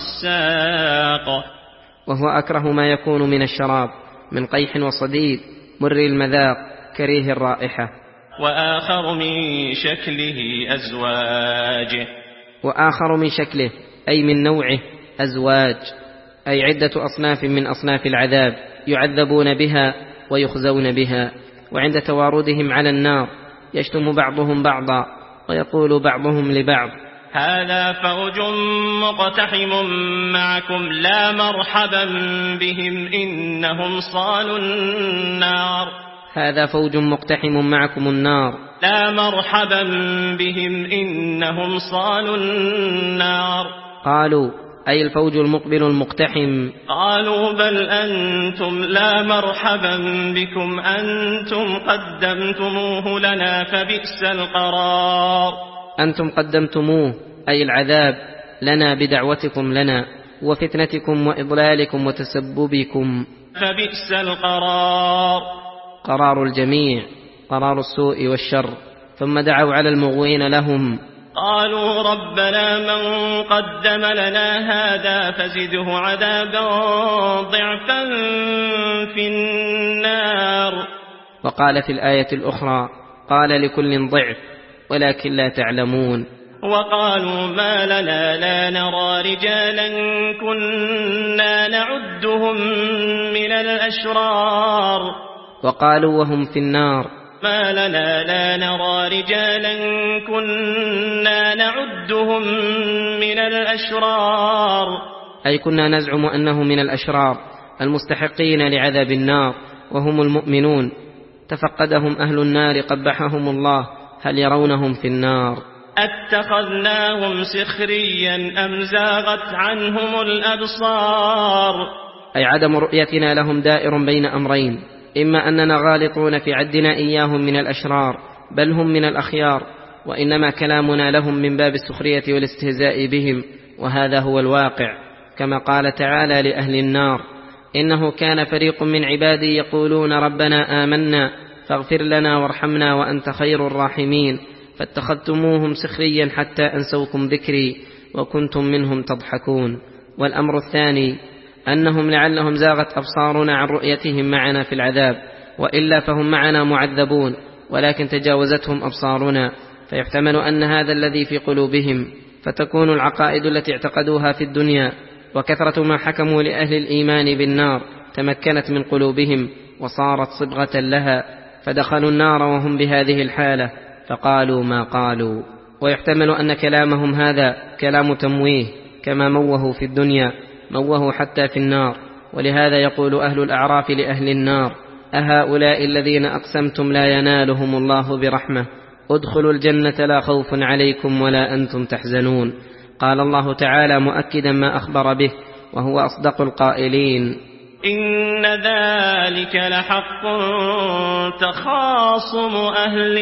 وغساق وهو أكره ما يكون من الشراب من قيح وصديد مر المذاق كريه الرائحة. وآخر من شكله أزواج. وآخر من شكله أي من نوعه أزواج، أي عدة أصناف من أصناف العذاب يعذبون بها ويخزون بها. وعند تواردهم على النار يشتم بعضهم بعضا ويقول بعضهم لبعض: هذا فوج مقتحم معكم لا مرحبا بهم إنهم صالوا النار. هذا فوج مقتحم معكم النار لا مرحبا بهم إنهم صالوا النار. قالوا أي الفوج المقبل المقتحم. قالوا بل أنتم لا مرحبا بكم أنتم قدمتموه لنا فبئس القرار. أنتم قدمتموه أي العذاب لنا بدعوتكم لنا وفتنتكم وإضلالكم وتسببكم. فبئس القرار. قرار الجميع قرار السوء والشر. ثم دعوا على المغوين لهم. قالوا ربنا من قدم لنا هذا فزده عذابا ضعفا في النار. وقال في الآية الأخرى: قال لكل ضعف ولكن لا تعلمون. وقالوا ما لنا لا نرى رجالا كنا نعدهم من الأشرار. وقالوا وهم في النار: ما لنا لا نرى رجالا كنا نعدهم من الأشرار. أي كنا نزعم أنه من الأشرار المستحقين لعذاب النار وهم المؤمنون. تفقدهم أهل النار قبحهم الله هل يرونهم في النار. أتخذناهم سخريا أم زاغت عنهم الأبصار. أي عدم رؤيتنا لهم دائر بين أمرين: إما أننا غالطون في عدنا إياهم من الأشرار بل هم من الأخيار، وإنما كلامنا لهم من باب السخرية والاستهزاء بهم، وهذا هو الواقع. كما قال تعالى لأهل النار: إنه كان فريق من عبادي يقولون ربنا آمنا فاغفر لنا وارحمنا وأنت خير الراحمين فاتخذتموهم سخريا حتى أنسوكم ذكري وكنتم منهم تضحكون. والأمر الثاني أنهم لعلهم زاغت أبصارنا عن رؤيتهم معنا في العذاب، وإلا فهم معنا معذبون ولكن تجاوزتهم أبصارنا، فيحتمل أن هذا الذي في قلوبهم، فتكون العقائد التي اعتقدوها في الدنيا وكثرة ما حكموا لأهل الإيمان بالنار تمكنت من قلوبهم وصارت صبغة لها، فدخلوا النار وهم بهذه الحالة فقالوا ما قالوا. ويحتمل أن كلامهم هذا كلام تمويه، كما موهوا في الدنيا موهوا حتى في النار. ولهذا يقول أهل الأعراف لأهل النار: أهؤلاء الذين أقسمتم لا ينالهم الله برحمة ادخلوا الجنة لا خوف عليكم ولا أنتم تحزنون. قال الله تعالى مؤكدا ما أخبر به وهو أصدق القائلين: إن ذلك لحق تخاصم أهل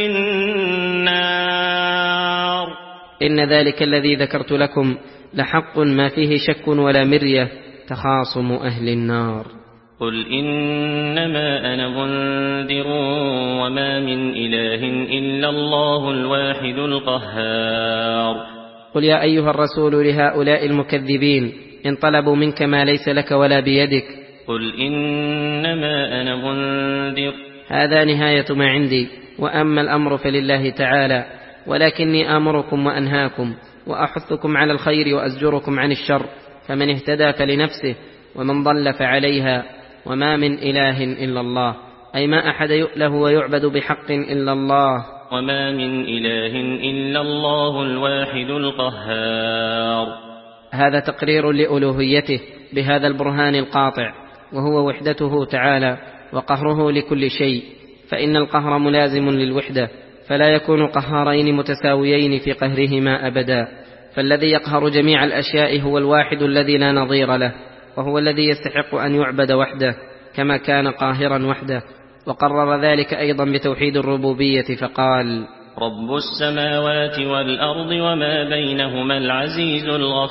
النار. إن ذلك الذي ذكرت لكم لحق ما فيه شك ولا مرية تخاصم أهل النار. قل إنما أنا منذر وما من إله إلا الله الواحد القهار. قل يا أيها الرسول لهؤلاء المكذبين إن طلبوا منك ما ليس لك ولا بيدك قل إنما أنا منذر هذا نهاية ما عندي، وأما الأمر فلله تعالى، ولكني آمركم وأنهاكم وأحثكم على الخير وأزجركم عن الشر، فمن اهتدى فلنفسه ومن ضل فعليها، وما من إله إلا الله، أي ما أحد يؤله ويعبد بحق إلا الله، وما من إله إلا الله الواحد القهار. هذا تقرير لألوهيته بهذا البرهان القاطع، وهو وحدته تعالى وقهره لكل شيء، فإن القهر ملازم للوحدة، فلا يكون قهارين متساويين في قهرهما أبدا، فالذي يقهر جميع الأشياء هو الواحد الذي لا نظير له، وهو الذي يستحق أن يعبد وحده كما كان قاهرا وحده. وقرر ذلك أيضا بتوحيد الربوبية فقال: رب السماوات والأرض وما بينهما العزيز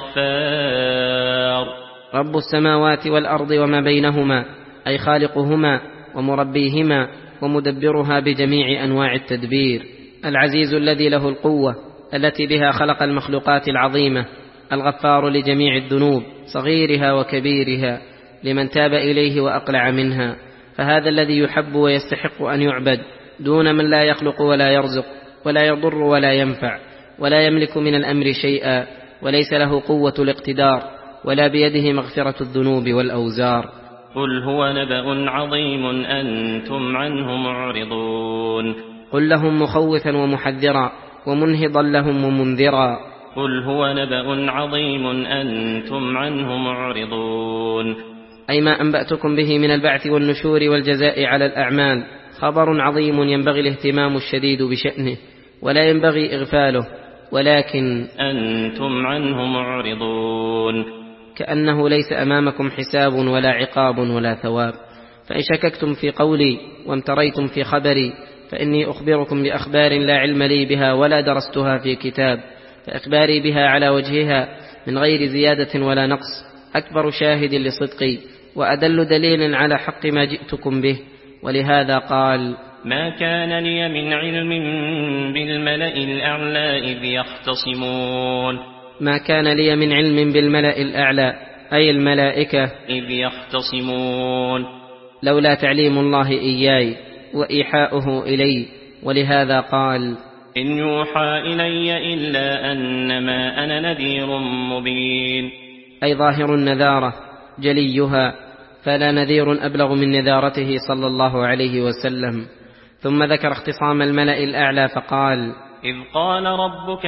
الغفار. رب السماوات والأرض وما بينهما، أي خالقهما ومربيهما ومدبرها بجميع أنواع التدبير، العزيز الذي له القوة التي بها خلق المخلوقات العظيمة، الغفار لجميع الذنوب صغيرها وكبيرها لمن تاب إليه وأقلع منها، فهذا الذي يحب ويستحق أن يعبد دون من لا يخلق ولا يرزق ولا يضر ولا ينفع ولا يملك من الأمر شيئا، وليس له قوة الاقتدار ولا بيده مغفرة الذنوب والأوزار. قل هو نبأ عظيم أنتم عنه معرضون. قل لهم مخوفا ومحذرا ومنهضا لهم ومنذرا. قل هو نبأ عظيم أنتم عنه معرضون، أي ما أنبأتكم به من البعث والنشور والجزاء على الأعمال خبر عظيم ينبغي الاهتمام الشديد بشأنه ولا ينبغي إغفاله، ولكن أنتم عنه معرضون، كأنه ليس أمامكم حساب ولا عقاب ولا ثواب. فإن شككتم في قولي وامتريتم في خبري فإني أخبركم بأخبار لا علم لي بها ولا درستها في كتاب، فإخباري بها على وجهها من غير زيادة ولا نقص أكبر شاهد لصدقي وأدل دليل على حق ما جئتكم به. ولهذا قال: ما كان لي من علم بالملأ الأعلى إذ يختصمون. ما كان لي من علم بالملأ الأعلى أي الملائكة إذ يختصمون، لولا تعليم الله إياي وإيحاؤه إلي. ولهذا قال: إن يوحى إلي إلا أنما أنا نذير مبين، أي ظاهر النذارة جليها، فلا نذير أبلغ من نذارته صلى الله عليه وسلم. ثم ذكر اختصام الملأ الأعلى فقال: إذ قال ربك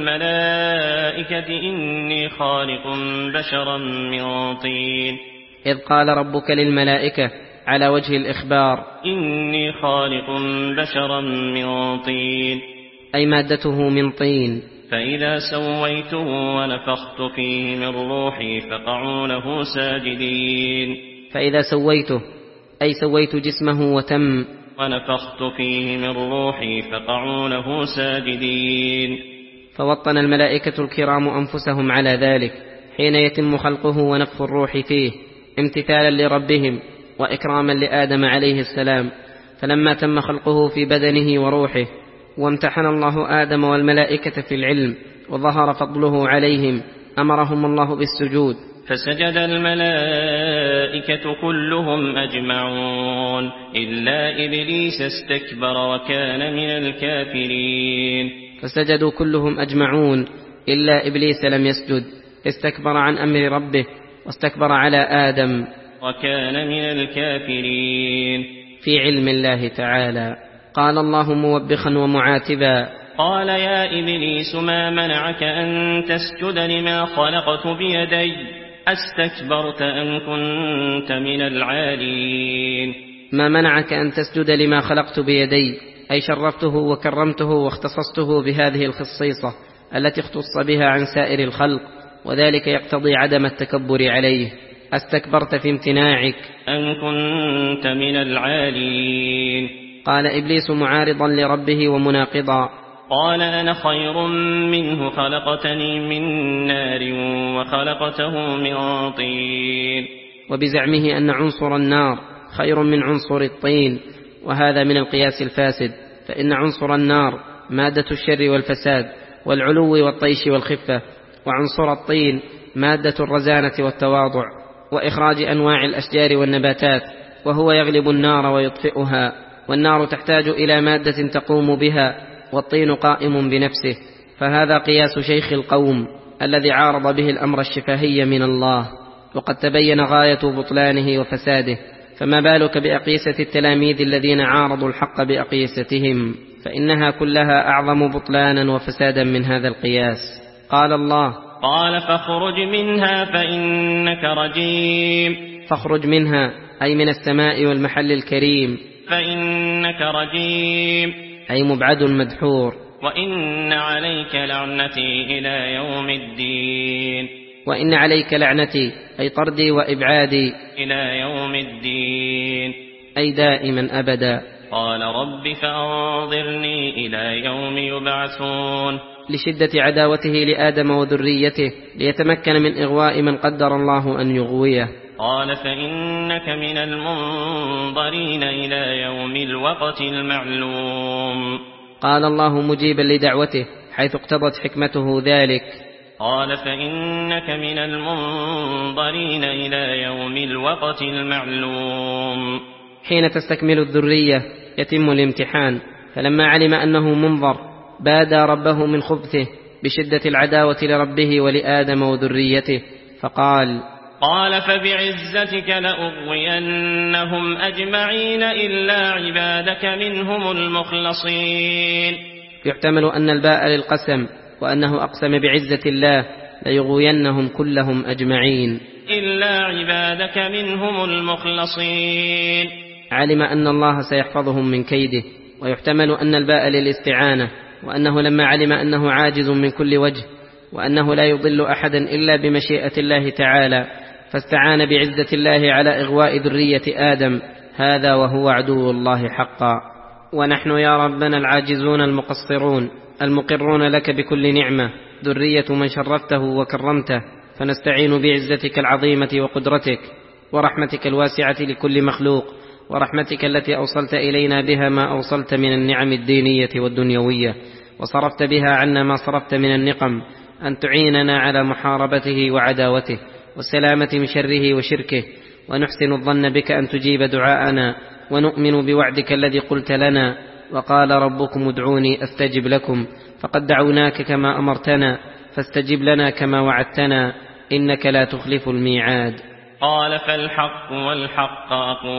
للملائكة إني خالق بشرا من طين. إذ قال ربك للملائكة على وجه الإخبار: إني خالق بشرا من طين، أي مادته من طين. فإذا سويته ونفخت فيه من روحي فقعوا له ساجدين. فإذا سويته أي سويت جسمه وتم، ونفخت فيه من روحي فقعوا له ساجدين. فوطن الملائكة الكرام أنفسهم على ذلك حين يتم خلقه ونفخ الروح فيه امتثالا لربهم وإكراما لآدم عليه السلام. فلما تم خلقه في بدنه وروحه وامتحن الله آدم والملائكة في العلم وظهر فضله عليهم أمرهم الله بالسجود، فسجد الملائكة كلهم أجمعون إلا إبليس استكبر وكان من الكافرين. فسجدوا كلهم أجمعون إلا إبليس لم يسجد، استكبر عن أمر ربه واستكبر على آدم وكان من الكافرين. في علم الله تعالى قال الله موبخا ومعاتبا: قال يا إبليس ما منعك أن تسجد لما خلقت بيدي أستكبرت أم كنت من العالين. ما منعك أن تسجد لما خلقت بيدي، أي شرفته وكرمته واختصصته بهذه الخصيصة التي اختص بها عن سائر الخلق، وذلك يقتضي عدم التكبر عليه. أستكبرت في امتناعك أم كنت من العالين. قال إبليس معارضا لربه ومناقضا: قال أنا خير منه خلقتني من نار وخلقته من طين. وبزعمه أن عنصر النار خير من عنصر الطين، وهذا من القياس الفاسد، فإن عنصر النار مادة الشر والفساد والعلو والطيش والخفة، وعنصر الطين مادة الرزانة والتواضع وإخراج أنواع الأشجار والنباتات، وهو يغلب النار ويطفئها، والنار تحتاج إلى مادة تقوم بها، والطين قائم بنفسه. فهذا قياس شيخ القوم الذي عارض به الأمر الشفاهي من الله، وقد تبين غاية بطلانه وفساده، فما بالك بأقيسة التلاميذ الذين عارضوا الحق بأقيستهم، فإنها كلها أعظم بطلانا وفسادا من هذا القياس. قال الله: قال فاخرج منها فإنك رجيم. فاخرج منها أي من السماء والمحل الكريم، فإنك رجيم أي مبعد مدحور. وإن عليك لعنتي إلى يوم الدين. وإن عليك لعنتي أي طردي وإبعادي إلى يوم الدين، أي دائما أبدا. قال رب فأنظرني إلى يوم يبعثون، لشدة عداوته لآدم وذريته ليتمكن من إغواء من قدر الله أن يغويه. قال فإنك من المنظرين إلى يوم الوقت المعلوم. قال الله مجيبا لدعوته حيث اقتضت حكمته ذلك. قال فإنك من المنظرين إلى يوم الوقت المعلوم. حين تستكمل الذرية يتم الامتحان، فلما علم أنه منظر بادى ربه من خبثه بشدة العداوة لربه ولآدم وذريته، فقال: قال فبعزتك لأغوينهم أجمعين إلا عبادك منهم المخلصين. يحتمل أن الباء للقسم، وأنه أقسم بعزة الله ليغوينهم كلهم أجمعين إلا عبادك منهم المخلصين. علم أن الله سيحفظهم من كيده. ويحتمل أن الباء للاستعانة، وأنه لما علم أنه عاجز من كل وجه، وأنه لا يضل أحدا إلا بمشيئة الله تعالى، فاستعان بعزة الله على إغواء ذرية آدم، هذا وهو عدو الله حقا. ونحن يا ربنا العاجزون المقصرون المقرون لك بكل نعمة ذرية من شرفته وكرمته، فنستعين بعزتك العظيمة وقدرتك ورحمتك الواسعة لكل مخلوق، ورحمتك التي أوصلت إلينا بها ما أوصلت من النعم الدينية والدنيوية، وصرفت بها عنا ما صرفت من النقم، أن تعيننا على محاربته وعداوته والسلامة من شره وشركه، ونحسن الظن بك أن تجيب دعاءنا، ونؤمن بوعدك الذي قلت لنا: وقال ربكم ادعوني أستجب لكم، فقد دعوناك كما أمرتنا، فاستجب لنا كما وعدتنا، إنك لا تخلف الميعاد. قال فالحق والحق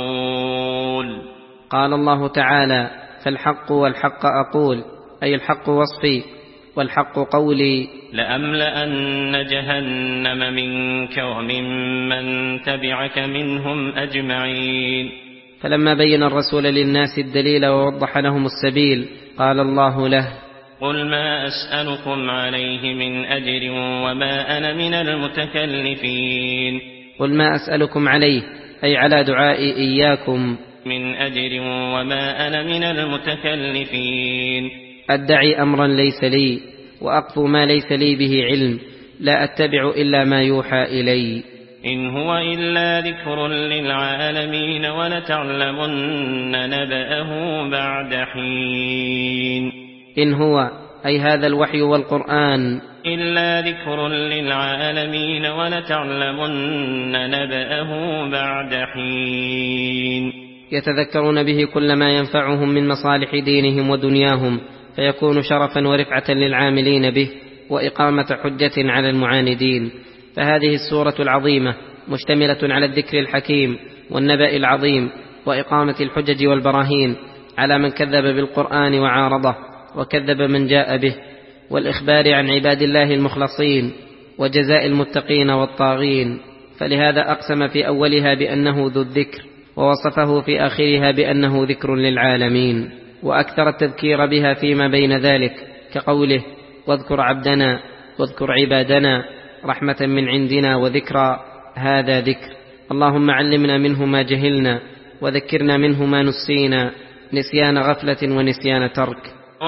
أقول. قال الله تعالى: فالحق والحق أقول، أي الحق وصفي والحق قولي. لأملأن جهنم منك وممن تبعك منهم أجمعين. فلما بين الرسول للناس الدليل ووضح لهم السبيل، قال الله له: قل ما أسألكم عليه من أجر وما أنا من المتكلفين. قل ما أسألكم عليه أي على دعائي إياكم من أجر وما أنا من المتكلفين. أدعي أمرا ليس لي وأقف ما ليس لي به علم، لا أتبع إلا ما يوحى إلي. إن هو إلا ذكر للعالمين ولتعلمن نبأه بعد حين. إن هو أي هذا الوحي والقرآن إلا ذكر للعالمين ولتعلمن نبأه بعد حين. يتذكرون به كل ما ينفعهم من مصالح دينهم ودنياهم، فيكون شرفا ورفعة للعاملين به وإقامة حجة على المعاندين. فهذه السورة العظيمة مشتملة على الذكر الحكيم والنبأ العظيم وإقامة الحجج والبراهين على من كذب بالقرآن وعارضه وكذب من جاء به، والإخبار عن عباد الله المخلصين وجزاء المتقين والطاغين. فلهذا أقسم في أولها بأنه ذو الذكر، ووصفه في آخرها بأنه ذكر للعالمين، وأكثر التذكير بها فيما بين ذلك، كقوله: واذكر عبدنا واذكر عبادنا رحمة من عندنا وذكرى. هذا ذكر. اللهم علمنا منه ما جهلنا، وذكرنا منه ما نسينا، نسيان غفلة ونسيان ترك.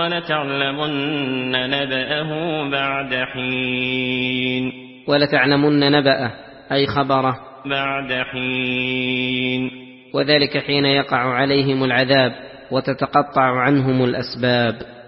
ولتعلمن نبأه بعد حين. ولتعلمن نبأه أي خبره بعد حين. وذلك حين يقع عليهم العذاب وتتقطع عنهم الأسباب.